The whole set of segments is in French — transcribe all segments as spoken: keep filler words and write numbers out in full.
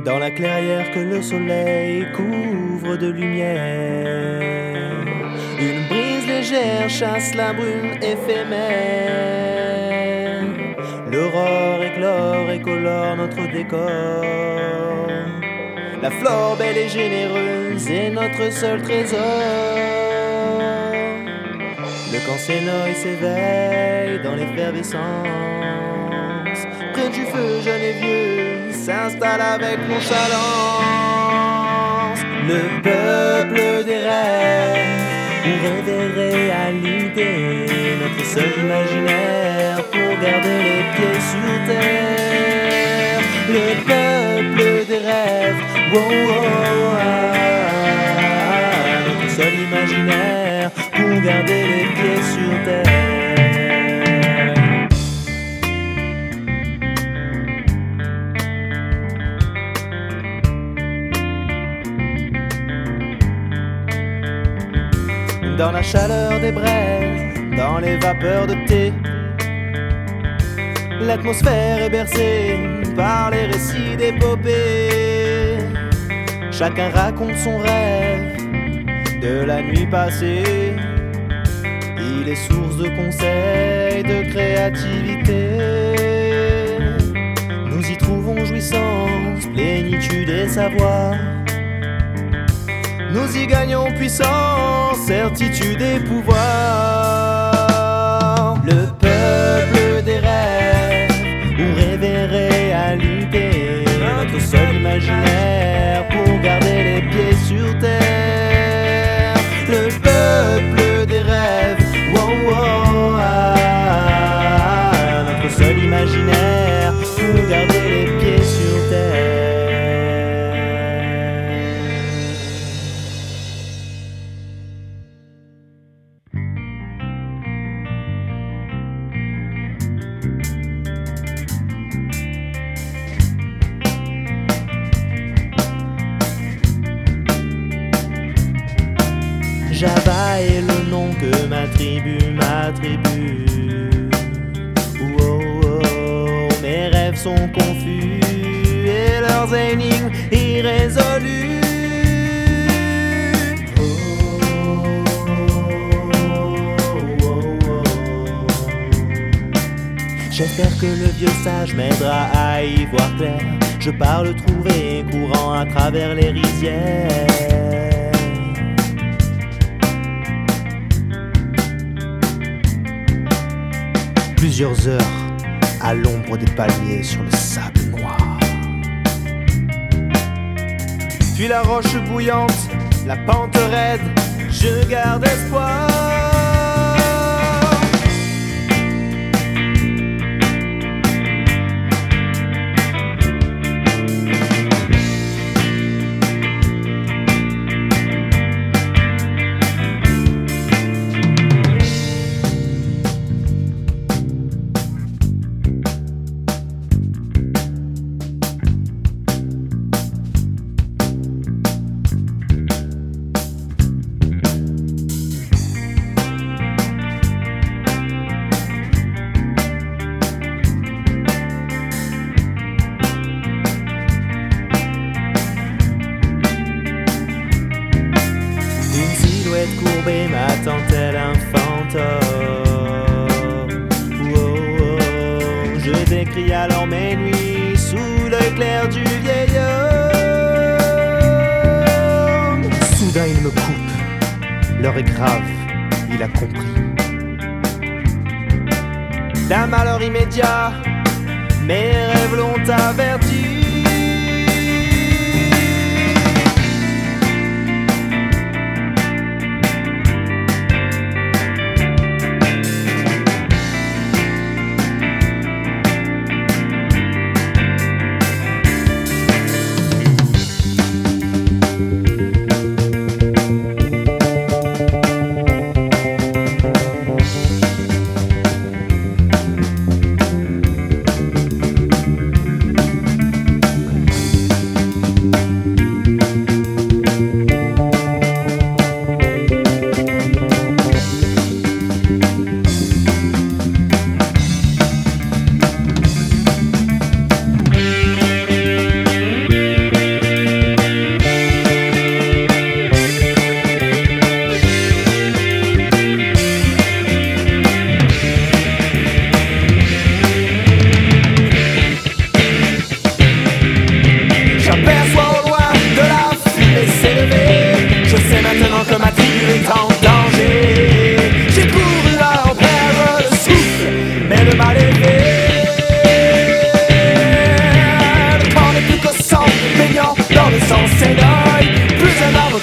Dans la clairière que le soleil couvre de lumière, une brise légère chasse la brume éphémère. L'aurore éclore et colore notre décor. La flore belle et généreuse est notre seul trésor. Le cancénoï s'éveille dans l'effervescence. Près du feu, jeune et vieux s'installe avec nonchalance. Le peuple des rêves, où rêver réalité, notre seul imaginaire pour garder les pieds sur terre. Le peuple des rêves, wow, wow, ah, notre seul imaginaire pour garder les pieds sur terre. Dans la chaleur des braises, dans les vapeurs de thé, l'atmosphère est bercée par les récits d'épopées. Chacun raconte son rêve de la nuit passée. Il est source de conseils, de créativité. Nous y trouvons jouissance, plénitude et savoir. Nous y gagnons puissance, certitude et pouvoir. Le peuple des rêves, où rêver réalité, notre seul imaginaire pour garder les pieds sur terre. Le peuple des rêves, wow, wow, ah, notre seul imaginaire pour garder les pieds sur terre. Java est le nom que ma tribu m'attribue. Oh, oh, oh, mes rêves sont confus et leurs énigmes irrésolues. Oh, oh, oh, oh. J'espère que le vieux sage m'aidera à y voir clair. Je pars le trouver courant à travers les rizières. Plusieurs heures à l'ombre des palmiers sur le sable noir. Puis la roche bouillante, la pente raide, je garde espoir. Courbée m'attend tel un fantôme. Oh, oh, oh. Je décris alors mes nuits sous l'œil clair du vieil homme. Soudain il me coupe, l'heure est grave, il a compris. D'un malheur immédiat, mes rêves l'ont averti.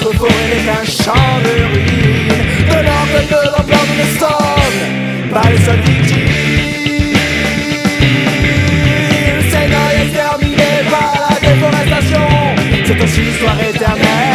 notre forêt n'est qu'un champ de ruines, de l'encre et de l'ampleur d'une somme, pas les seules victimes. C'est non exterminé par la déforestation, c'est aussi l'histoire éternelle.